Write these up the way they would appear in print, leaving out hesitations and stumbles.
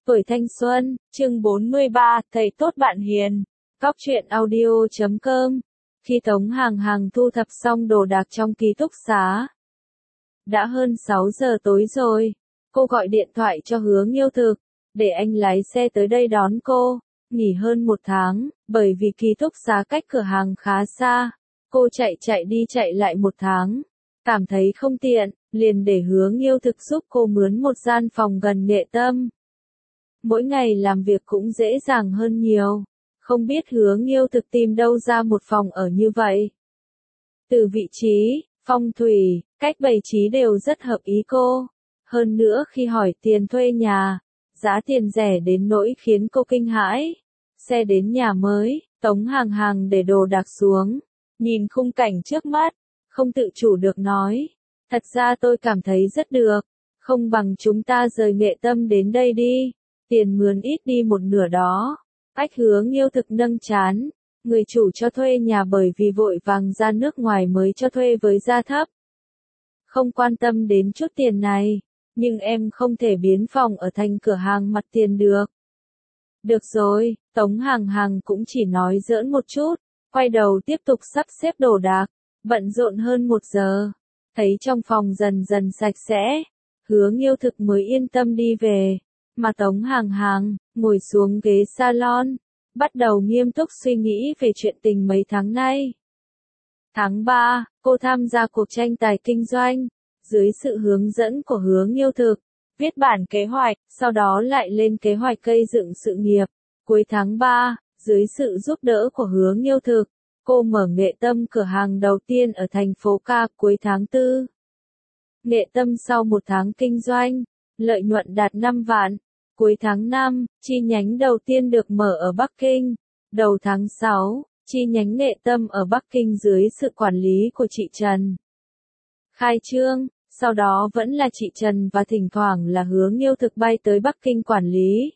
Tuổi thanh xuân, chương 43, thầy tốt bạn hiền. Cóc truyện audio.com. Khi Tống Hàng Hàng thu thập xong đồ đạc trong ký túc xá. Đã hơn 6 giờ tối rồi. Cô gọi điện thoại cho Hứa Nghiêu Thực, để anh lái xe tới đây đón cô. Nghỉ hơn 1 tháng, bởi vì ký túc xá cách cửa hàng khá xa. Cô chạy đi chạy lại 1 tháng. Cảm thấy không tiện, liền để Hứa Nghiêu Thực giúp cô mướn một gian phòng gần Nghệ Tâm. Mỗi ngày làm việc cũng dễ dàng hơn nhiều. Không biết Hứa Nghiêu Thực tìm đâu ra một phòng ở như vậy. Từ vị trí, phong thủy, cách bày trí đều rất hợp ý cô. Hơn nữa khi hỏi tiền thuê nhà, giá tiền rẻ đến nỗi khiến cô kinh hãi. Xe đến nhà mới, Tống Hàng Hàng để đồ đạc xuống, nhìn khung cảnh trước mắt, không tự chủ được nói. Thật ra tôi cảm thấy rất được, không bằng chúng ta rời Nghệ Tâm đến đây đi. Tiền mướn ít đi một nửa đó. Ách Hứa Nghiêu Thực nâng trán. Người chủ cho thuê nhà bởi vì vội vàng ra nước ngoài mới cho thuê với giá thấp. Không quan tâm đến chút tiền này. Nhưng em không thể biến phòng ở thành cửa hàng mặt tiền được. Được rồi, Tống Hàng Hàng cũng chỉ nói giỡn một chút. Quay đầu tiếp tục sắp xếp đồ đạc. Bận rộn hơn 1 giờ. Thấy trong phòng dần dần sạch sẽ. Hứa Nghiêu Thực mới yên tâm đi về. Mà Tống Hàng Hàng, ngồi xuống ghế salon, bắt đầu nghiêm túc suy nghĩ về chuyện tình mấy tháng nay. Tháng 3, cô tham gia cuộc tranh tài kinh doanh, dưới sự hướng dẫn của Hứa Nghiêu Thực, viết bản kế hoạch, sau đó lại lên kế hoạch gây dựng sự nghiệp. Cuối tháng 3, dưới sự giúp đỡ của Hứa Nghiêu Thực, cô mở Nghệ Tâm cửa hàng đầu tiên ở thành phố Ca cuối tháng 4. Nghệ Tâm sau 1 tháng kinh doanh, lợi nhuận đạt 5 vạn. Cuối tháng 5, chi nhánh đầu tiên được mở ở Bắc Kinh. Đầu tháng 6, chi nhánh Nghệ Tâm ở Bắc Kinh dưới sự quản lý của chị Trần khai trương, sau đó vẫn là chị Trần và thỉnh thoảng là Hứa Nghiêu Thực bay tới Bắc Kinh quản lý.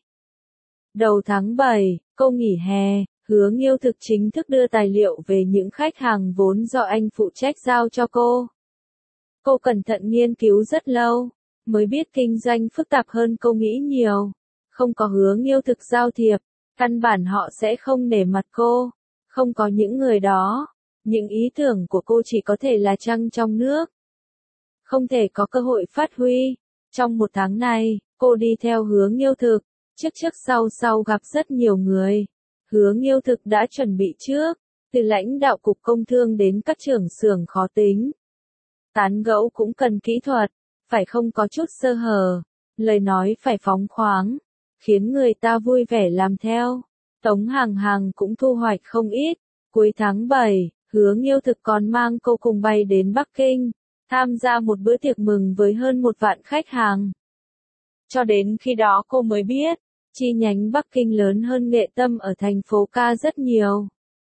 Đầu tháng 7, cô nghỉ hè, Hứa Nghiêu Thực chính thức đưa tài liệu về những khách hàng vốn do anh phụ trách giao cho cô. Cô cẩn thận nghiên cứu rất lâu, mới biết kinh doanh phức tạp hơn cô nghĩ nhiều. Không có Hứa Nghiêu Thực giao thiệp, căn bản họ sẽ không nể mặt cô. Không có những người đó, những ý tưởng của cô chỉ có thể là trăng trong nước. Không thể có cơ hội phát huy. Trong 1 tháng này, cô đi theo Hứa Nghiêu Thực, trước sau gặp rất nhiều người. Hứa Nghiêu Thực đã chuẩn bị trước, từ lãnh đạo cục công thương đến các trưởng xưởng khó tính. Tán gẫu cũng cần kỹ thuật, phải không có chút sơ hở, lời nói phải phóng khoáng, khiến người ta vui vẻ làm theo. Tống Hàng Hàng cũng thu hoạch không ít. Cuối tháng 7, Hứa Nghiêu Thực còn mang cô cùng bay đến Bắc Kinh, tham gia một bữa tiệc mừng với hơn 1 vạn khách hàng. Cho đến khi đó cô mới biết, chi nhánh Bắc Kinh lớn hơn Nghệ Tâm ở thành phố Ca rất nhiều.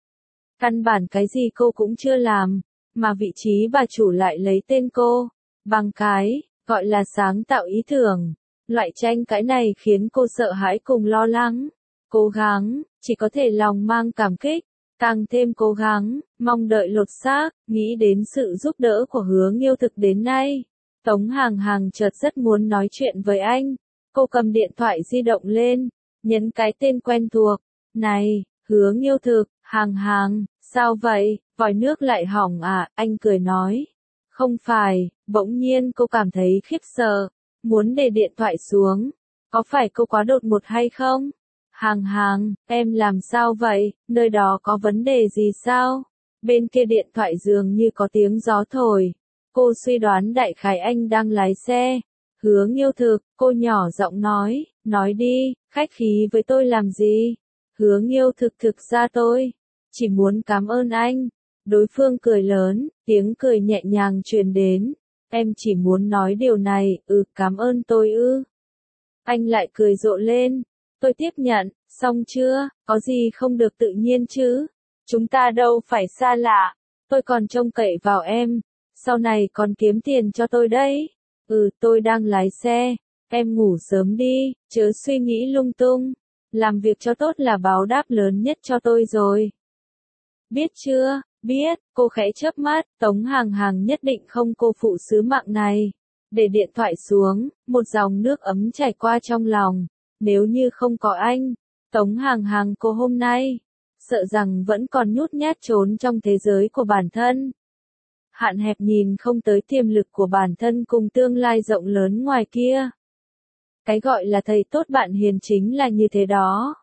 Căn bản cái gì cô cũng chưa làm, mà vị trí bà chủ lại lấy tên cô, bằng cái, gọi là sáng tạo ý tưởng. Loại tranh cãi này khiến cô sợ hãi cùng lo lắng. Cố gắng, chỉ có thể lòng mang cảm kích, càng thêm cố gắng, mong đợi lột xác, nghĩ đến sự giúp đỡ của Hứa Nghiêu Thực đến nay. Tống Hàng Hàng chợt rất muốn nói chuyện với anh. Cô cầm điện thoại di động lên, nhấn cái tên quen thuộc. Này, Hứa Nghiêu Thực, Hàng Hàng, sao vậy, vòi nước lại hỏng à, anh cười nói. Không phải, bỗng nhiên cô cảm thấy khiếp sợ, muốn để điện thoại xuống. Có phải cô quá đột ngột hay không? Hàng Hàng, em làm sao vậy, nơi đó có vấn đề gì sao? Bên kia điện thoại dường như có tiếng gió thổi. Cô suy đoán đại khái anh đang lái xe. Hứa Nghiêu Thực, cô nhỏ giọng nói đi, khách khí với tôi làm gì? Hứa Nghiêu Thực thực ra tôi chỉ muốn cảm ơn anh. Đối phương cười lớn, tiếng cười nhẹ nhàng truyền đến. Em chỉ muốn nói điều này, cảm ơn tôi ư. Anh lại cười rộ lên. Tôi tiếp nhận, xong chưa, có gì không được tự nhiên chứ. Chúng ta đâu phải xa lạ, tôi còn trông cậy vào em. Sau này còn kiếm tiền cho tôi đấy. Tôi đang lái xe, em ngủ sớm đi, chớ suy nghĩ lung tung. Làm việc cho tốt là báo đáp lớn nhất cho tôi rồi. Biết chưa, biết, cô khẽ chớp mắt, Tống Hàng Hàng nhất định không cô phụ sứ mạng này. Để điện thoại xuống, một dòng nước ấm chảy qua trong lòng. Nếu như không có anh, Tống Hàng Hàng cô hôm nay, sợ rằng vẫn còn nhút nhát trốn trong thế giới của bản thân. Hạn hẹp nhìn không tới tiềm lực của bản thân cùng tương lai rộng lớn ngoài kia. Cái gọi là thầy tốt bạn hiền chính là như thế đó.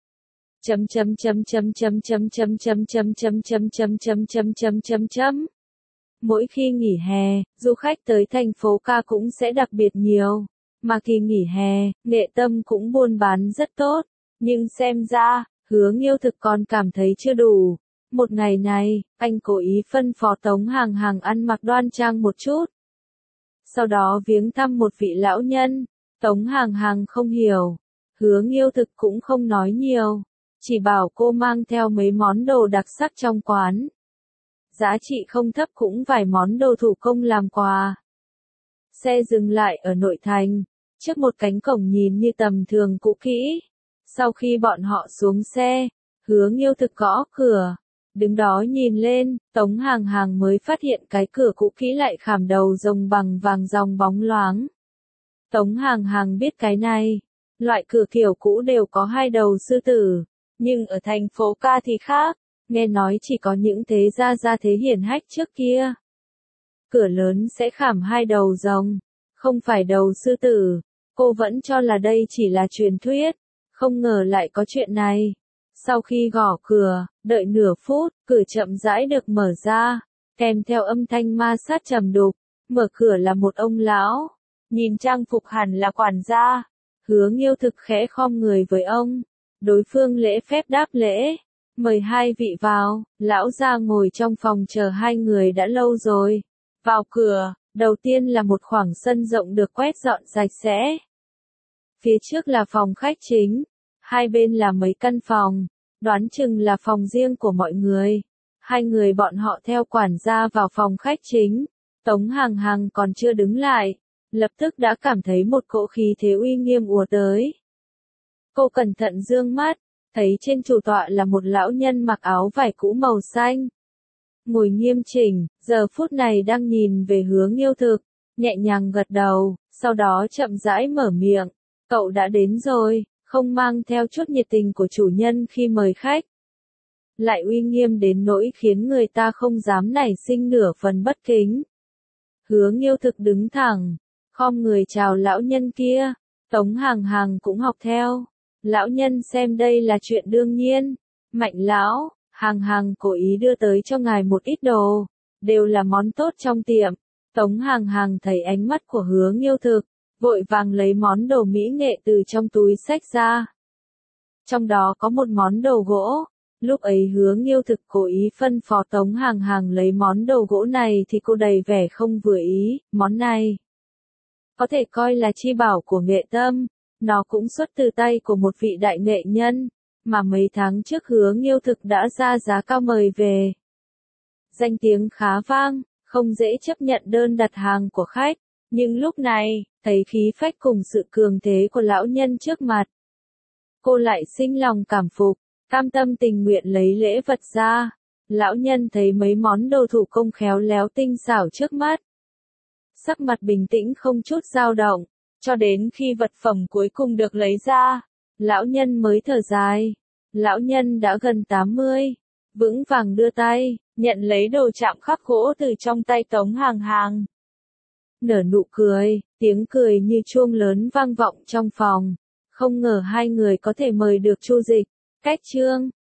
Mỗi khi nghỉ hè, du khách tới thành phố ca cũng sẽ đặc biệt nhiều. Mà kỳ nghỉ hè, Nghệ Tâm cũng buôn bán rất tốt. Nhưng xem ra, Hứa Nghiêu thực còn cảm thấy chưa đủ. Một ngày này, anh cố ý phân phó Tống Hàng Hàng ăn mặc đoan trang một chút. Sau đó viếng thăm một vị lão nhân. Tống Hàng Hàng không hiểu. Hứa Nghiêu thực cũng không nói nhiều. Chỉ bảo cô mang theo mấy món đồ đặc sắc trong quán. Giá trị không thấp cũng vài món đồ thủ công làm quà. Xe dừng lại ở nội thành, trước một cánh cổng nhìn như tầm thường cũ kỹ. Sau khi bọn họ xuống xe, Hứa Nghiêu thực gõ cửa. Đứng đó nhìn lên, Tống Hàng Hàng mới phát hiện cái cửa cũ kỹ lại khảm đầu rồng bằng vàng ròng bóng loáng. Tống Hàng Hàng biết cái này, loại cửa kiểu cũ đều có hai đầu sư tử, nhưng ở thành phố ca thì khác, nghe nói chỉ có những thế gia thế hiển hách trước kia. Cửa lớn sẽ khảm hai đầu rồng, không phải đầu sư tử. Cô vẫn cho là đây chỉ là truyền thuyết, không ngờ lại có chuyện này. Sau khi gõ cửa, đợi nửa phút, cửa chậm rãi được mở ra, kèm theo âm thanh ma sát trầm đục. Mở cửa là một ông lão, nhìn trang phục hẳn là quản gia. Hứa Nghiêu thực khẽ khom người với ông. Đối phương lễ phép đáp lễ, mời hai vị vào. Lão gia ngồi trong phòng chờ hai người đã lâu rồi. Vào cửa, đầu tiên là một khoảng sân rộng được quét dọn sạch sẽ. Phía trước là phòng khách chính, hai bên là mấy căn phòng, đoán chừng là phòng riêng của mọi người. Hai người bọn họ theo quản gia vào phòng khách chính. Tống Hàng Hàng còn chưa đứng lại, lập tức đã cảm thấy một cỗ khí thế uy nghiêm ùa tới. Cô cẩn thận dương mắt, thấy trên chủ tọa là một lão nhân mặc áo vải cũ màu xanh. Ngồi nghiêm chỉnh, giờ phút này đang nhìn về Hứa Nghiêu thực, nhẹ nhàng gật đầu, sau đó chậm rãi mở miệng. Cậu đã đến rồi, không mang theo chút nhiệt tình của chủ nhân khi mời khách. Lại uy nghiêm đến nỗi khiến người ta không dám nảy sinh nửa phần bất kính. Hứa Nghiêu thực đứng thẳng, khom người chào lão nhân kia. Tống Hàng Hàng cũng học theo. Lão nhân xem đây là chuyện đương nhiên. Mạnh lão, Hàng Hàng cố ý đưa tới cho ngài một ít đồ, đều là món tốt trong tiệm. Tống Hàng Hàng thấy ánh mắt của Hứa Nghiêu thực, vội vàng lấy món đồ mỹ nghệ từ trong túi xách ra. Trong đó có một món đồ gỗ. Lúc ấy Hứa Nghiêu thực cố ý phân phó Tống Hàng Hàng lấy món đồ gỗ này thì cô đầy vẻ không vừa ý. Món này có thể coi là chi bảo của Nghệ Tâm. Nó cũng xuất từ tay của một vị đại nghệ nhân, mà mấy tháng trước Hứa Nghiêu thực đã ra giá cao mời về. Danh tiếng khá vang, không dễ chấp nhận đơn đặt hàng của khách, nhưng lúc này, thấy khí phách cùng sự cường thế của lão nhân trước mặt. Cô lại sinh lòng cảm phục, cam tâm tình nguyện lấy lễ vật ra. Lão nhân thấy mấy món đồ thủ công khéo léo tinh xảo trước mắt. Sắc mặt bình tĩnh không chút dao động. Cho đến khi vật phẩm cuối cùng được lấy ra, lão nhân mới thở dài. Lão nhân đã gần 80, vững vàng đưa tay, nhận lấy đồ chạm khắc gỗ từ trong tay Tống Hàng Hàng. Nở nụ cười, tiếng cười như chuông lớn vang vọng trong phòng. Không ngờ hai người có thể mời được Chu Dịch, Cách Trương,